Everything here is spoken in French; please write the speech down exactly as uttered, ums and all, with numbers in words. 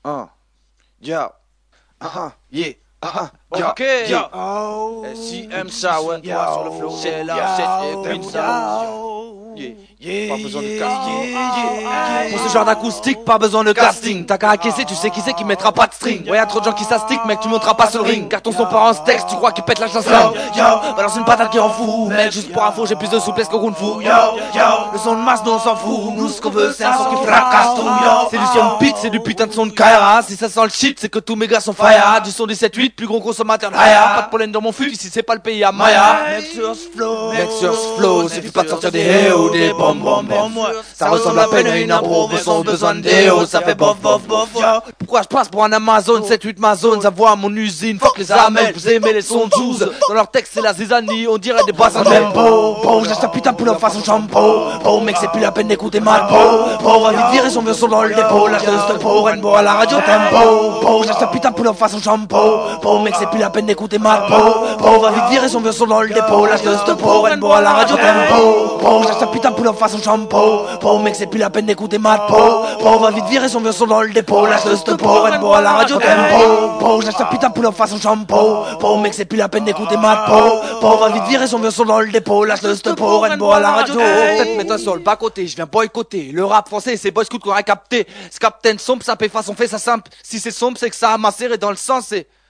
Uh, yo, uh-huh, yeah, uh-huh, yo, Ok. yo. Oh. Eh, Si aime ça, ouais, Yo. toi sur le flow, c'est là, c'est et puis ça. Yeah. Pas besoin de casting. Pour ce genre d'acoustique, pas besoin de casting. T'as qu'à acquiescer, tu sais qui c'est qui mettra pas de string. Ouais, y'a trop de gens qui s'astiquent, mec, tu monteras pas sur le ring. Car ton son part en steak, tu crois qu'il pète la chasse là. Yo, balance une patate qui en fout. Mec, juste pour info, j'ai plus de souplesse que Kung Fu. Yo, yo, le son de masse, nous on s'en fout. Nous, ce qu'on veut, c'est un son qui fracasse tout. Yo, c'est du son de beat, c'est du putain de son de Kaira. Si ça sent le shit, c'est que tous mes gars sont fire. Du son du sept huit, plus gros consommateur de haya. Pas de pollen dans mon fut, ici c'est pas le pays à Maya. Mec sur ce flow, Mec sur ce flow, suffit pas de sortir des hé ou des bom bom bom. Ça ressemble à peine à une impro, vos sons besoin de déo, ça fait bof bof bof. Pourquoi je passe pour un Amazon, sept huit ma zone, ça voit à mon usine, fuck les amels, vous aimez les sons de douze. Dans leur texte c'est la zizanie, on dirait des bassins de tempo. Po, j'ai ta putain pour leur façon shampoo. Po, mec c'est plus la peine d'écouter mal. Po, po, va vite virer son vieux son dans le dépôt. Lâche de ce po, Rainbow à la radio tempo. Po, j'ai ta putain pour leur façon shampoo. Po, mec c'est plus la peine d'écouter mal. Po, po, va vite virer son vieux son dans le dépôt. Lâche de ce po, Rainbow à la radio tempo. Po, j'ai ta putain pour leur façon shampoo. Po, mec c'est plus la peine d'écouter mal. Po, po, va vite virer son vieux son dans le dépôt. Lâche de ce po, Rainbow à la radio tempo. Po, j'ai ta putain pour leur façon shampoo. Po, mec c'est plus la peine d'écouter mal. Po, po, va vite virer son vieux son dans le dépôt. Lâche de ce po, Rainbow à la radio. Peut-être mets-toi sur le bas côté, je viens boycotter. Le rap français c'est Boy Scout qu'on a capté. Ce Captain sombre, ça paye façon fait ça simple. Si c'est sombre c'est que ça a macéré dans le sens c'est